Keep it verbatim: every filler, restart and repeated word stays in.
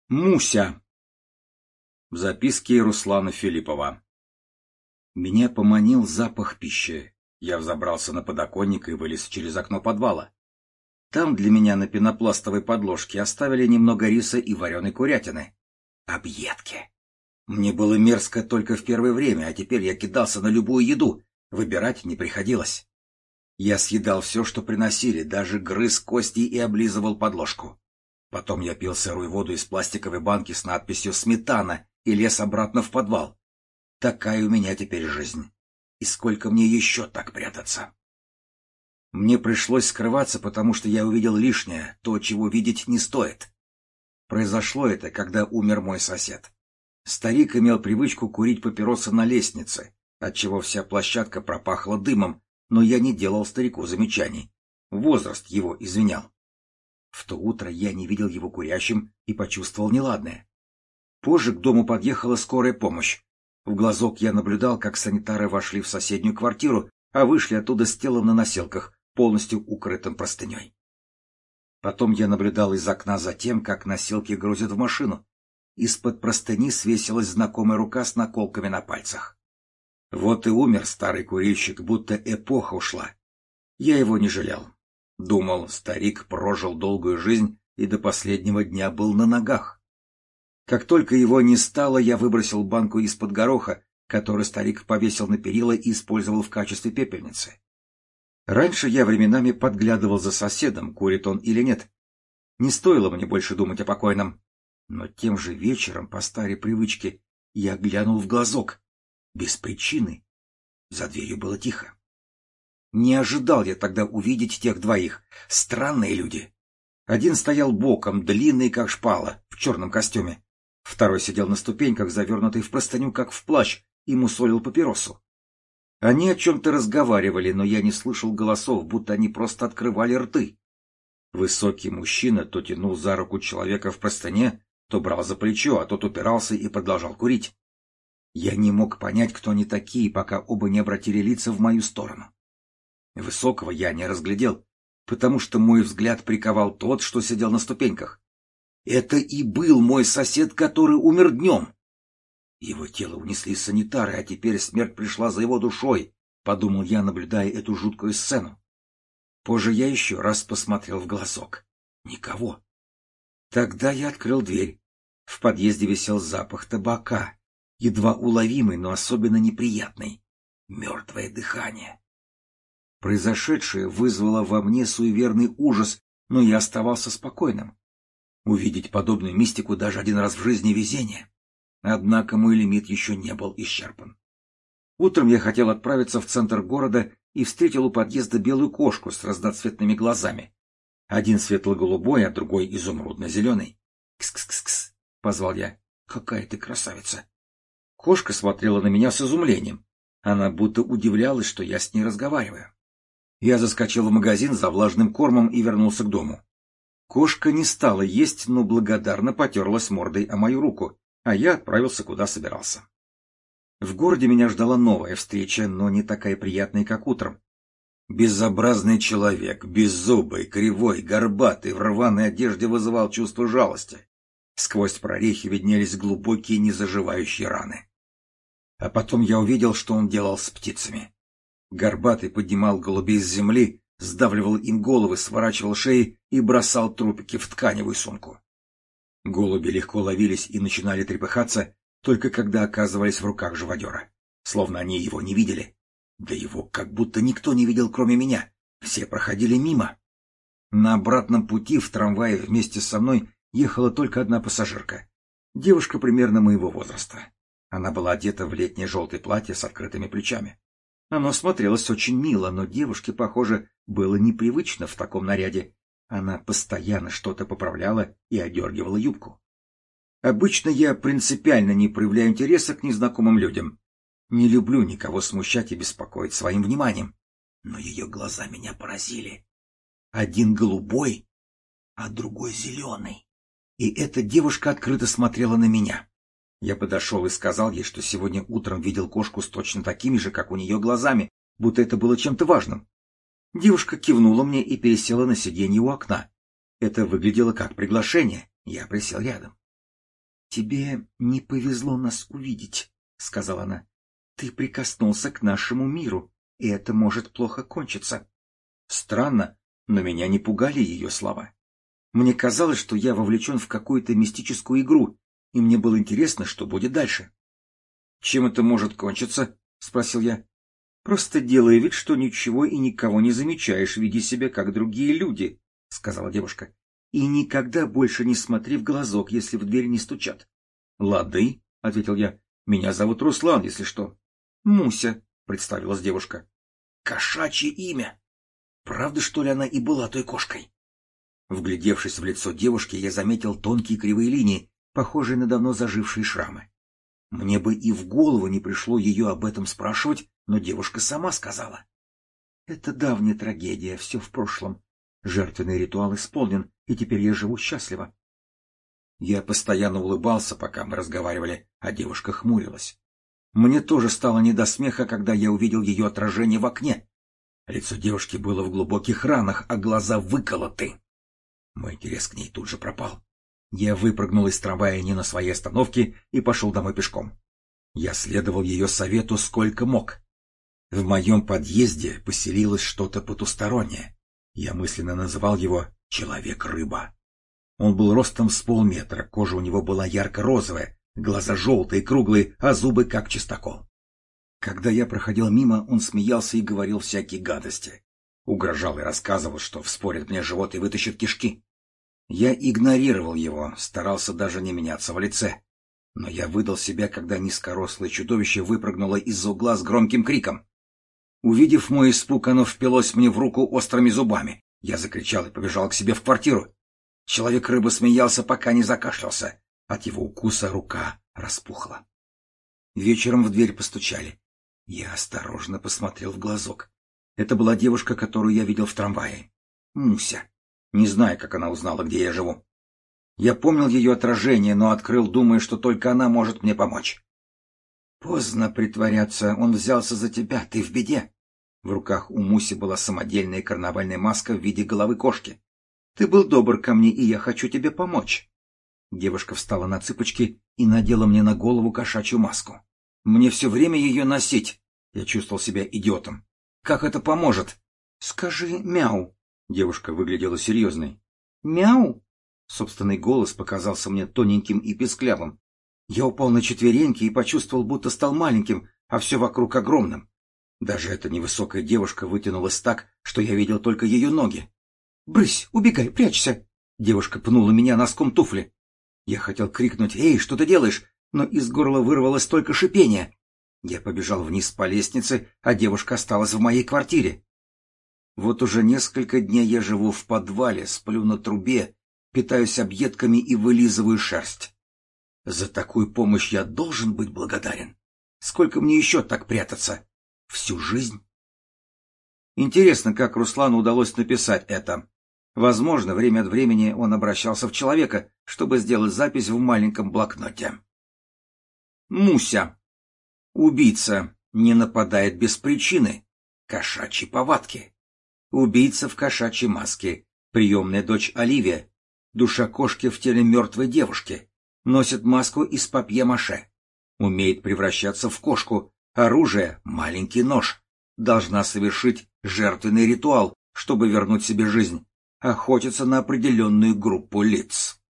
Муся. Записки Руслана Филиппова. Меня поманил запах пищи. Я взобрался на подоконник и вылез через окно подвала. Там для меня на пенопластовой подложке оставили немного риса и вареной курятины. Объедки. Мне было мерзко только в первое время, а теперь я кидался на любую еду. Выбирать не приходилось. Я съедал все, что приносили, даже грыз кости и облизывал подложку. Потом я пил сырую воду из пластиковой банки с надписью «Сметана» и лез обратно в подвал. Такая у меня теперь жизнь. И сколько мне еще так прятаться? Мне пришлось скрываться, потому что я увидел лишнее, то, чего видеть не стоит. Произошло это, когда умер мой сосед. Старик имел привычку курить папиросы на лестнице, отчего вся площадка пропахла дымом, но я не делал старику замечаний. Возраст его извинял. В то утро я не видел его курящим и почувствовал неладное. Позже к дому подъехала скорая помощь. В глазок я наблюдал, как санитары вошли в соседнюю квартиру, а вышли оттуда с телом на носилках, полностью укрытым простыней. Потом я наблюдал из окна за тем, как носилки грузят в машину. Из-под простыни свесилась знакомая рука с наколками на пальцах. Вот и умер старый курильщик, будто эпоха ушла. Я его не жалел. Думал, старик прожил долгую жизнь и до последнего дня был на ногах. Как только его не стало, я выбросил банку из-под гороха, который старик повесил на перила и использовал в качестве пепельницы. Раньше я временами подглядывал за соседом, курит он или нет. Не стоило мне больше думать о покойном. Но тем же вечером, по старой привычке, я глянул в глазок. Без причины. За дверью было тихо. Не ожидал я тогда увидеть тех двоих. Странные люди. Один стоял боком, длинный как шпала, в черном костюме. Второй сидел на ступеньках, завернутый в простыню, как в плащ, и мусолил папиросу. Они о чем-то разговаривали, но я не слышал голосов, будто они просто открывали рты. Высокий мужчина то тянул за руку человека в простыне, то брал за плечо, а тот упирался и продолжал курить. Я не мог понять, кто они такие, пока оба не обратили лица в мою сторону. Высокого я не разглядел, потому что мой взгляд приковал тот, что сидел на ступеньках. Это и был мой сосед, который умер днем. Его тело унесли санитары, а теперь смерть пришла за его душой, — подумал я, наблюдая эту жуткую сцену. Позже я еще раз посмотрел в глазок. Никого. Тогда я открыл дверь. В подъезде висел запах табака, едва уловимый, но особенно неприятный. Мертвое дыхание. Произошедшее вызвало во мне суеверный ужас, но я оставался спокойным. Увидеть подобную мистику даже один раз в жизни — везение. Однако мой лимит еще не был исчерпан. Утром я хотел отправиться в центр города и встретил у подъезда белую кошку с разноцветными глазами. Один светло-голубой, а другой изумрудно-зеленый. «Кс-кс-кс-кс», — позвал я. «Какая ты красавица!» Кошка смотрела на меня с изумлением. Она будто удивлялась, что я с ней разговариваю. Я заскочил в магазин за влажным кормом и вернулся к дому. Кошка не стала есть, но благодарно потерлась мордой о мою руку, а я отправился, куда собирался. В городе меня ждала новая встреча, но не такая приятная, как утром. Безобразный человек, беззубый, кривой, горбатый, в рваной одежде вызывал чувство жалости. Сквозь прорехи виднелись глубокие незаживающие раны. А потом я увидел, что он делал с птицами. Горбатый поднимал голубей с земли, сдавливал им головы, сворачивал шеи и бросал трупики в тканевую сумку. Голуби легко ловились и начинали трепыхаться, только когда оказывались в руках живодера, словно они его не видели. Да его как будто никто не видел, кроме меня. Все проходили мимо. На обратном пути в трамвае вместе со мной ехала только одна пассажирка. Девушка примерно моего возраста. Она была одета в летнее желтое платье с открытыми плечами. Оно смотрелось очень мило, но девушке, похоже, было непривычно в таком наряде. Она постоянно что-то поправляла и одергивала юбку. Обычно я принципиально не проявляю интереса к незнакомым людям. Не люблю никого смущать и беспокоить своим вниманием. Но ее глаза меня поразили. Один голубой, а другой зеленый. И эта девушка открыто смотрела на меня. Я подошел и сказал ей, что сегодня утром видел кошку с точно такими же, как у нее, глазами, будто это было чем-то важным. Девушка кивнула мне и пересела на сиденье у окна. Это выглядело как приглашение. Я присел рядом. «Тебе не повезло нас увидеть», — сказала она. «Ты прикоснулся к нашему миру, и это может плохо кончиться». Странно, но меня не пугали ее слова. Мне казалось, что я вовлечен в какую-то мистическую игру, и мне было интересно, что будет дальше. «Чем это может кончиться?» — спросил я. «Просто делай вид, что ничего и никого не замечаешь, веди себя, как другие люди», — сказала девушка. «И никогда больше не смотри в глазок, если в дверь не стучат». «Лады», — ответил я. «Меня зовут Руслан, если что». «Муся», — представилась девушка. «Кошачье имя! Правда, что ли, она и была той кошкой?» Вглядевшись в лицо девушки, я заметил тонкие кривые линии, похожие на давно зажившие шрамы. Мне бы и в голову не пришло ее об этом спрашивать, но девушка сама сказала. «Это давняя трагедия, все в прошлом. Жертвенный ритуал исполнен, и теперь я живу счастливо». Я постоянно улыбался, пока мы разговаривали, а девушка хмурилась. Мне тоже стало не до смеха, когда я увидел ее отражение в окне. Лицо девушки было в глубоких ранах, а глаза выколоты. Мой интерес к ней тут же пропал. Я выпрыгнул из трамвая не на своей остановке и пошел домой пешком. Я следовал ее совету сколько мог. В моем подъезде поселилось что-то потустороннее. Я мысленно называл его «человек-рыба». Он был ростом с полметра, кожа у него была ярко-розовая, глаза желтые, круглые, а зубы как чистокол. Когда я проходил мимо, он смеялся и говорил всякие гадости. Угрожал и рассказывал, что вспорит мне живот и вытащит кишки. Я игнорировал его, старался даже не меняться в лице. Но я выдал себя, когда низкорослое чудовище выпрыгнуло из-за угла с громким криком. Увидев мой испуг, оно впилось мне в руку острыми зубами. Я закричал и побежал к себе в квартиру. Человек-рыба смеялся, пока не закашлялся. От его укуса рука распухла. Вечером в дверь постучали. Я осторожно посмотрел в глазок. Это была девушка, которую я видел в трамвае. Муся. Не знаю, как она узнала, где я живу. Я помнил ее отражение, но открыл, думая, что только она может мне помочь. «Поздно притворяться, он взялся за тебя, ты в беде». В руках у Муси была самодельная карнавальная маска в виде головы кошки. «Ты был добр ко мне, и я хочу тебе помочь». Девушка встала на цыпочки и надела мне на голову кошачью маску. «Мне все время ее носить». Я чувствовал себя идиотом. «Как это поможет?» «Скажи мяу». Девушка выглядела серьезной. «Мяу?» Собственный голос показался мне тоненьким и песклявым. Я упал на четвереньки и почувствовал, будто стал маленьким, а все вокруг огромным. Даже эта невысокая девушка вытянулась так, что я видел только ее ноги. «Брысь, убегай, прячься!» Девушка пнула меня носком туфли. Я хотел крикнуть «Эй, что ты делаешь?», но из горла вырвалось только шипение. Я побежал вниз по лестнице, а девушка осталась в моей квартире. Вот уже несколько дней я живу в подвале, сплю на трубе, питаюсь объедками и вылизываю шерсть. За такую помощь я должен быть благодарен. Сколько мне еще так прятаться? Всю жизнь? Интересно, как Руслану удалось написать это. Возможно, время от времени он обращался в человека, чтобы сделать запись в маленьком блокноте. Муся. Убийца не нападает без причины. Кошачьи повадки. Убийца в кошачьей маске. Приемная дочь Оливия. Душа кошки в теле мертвой девушки. Носит маску из папье-маше. Умеет превращаться в кошку. Оружие — маленький нож. Должна совершить жертвенный ритуал, чтобы вернуть себе жизнь. Охотится на определенную группу лиц.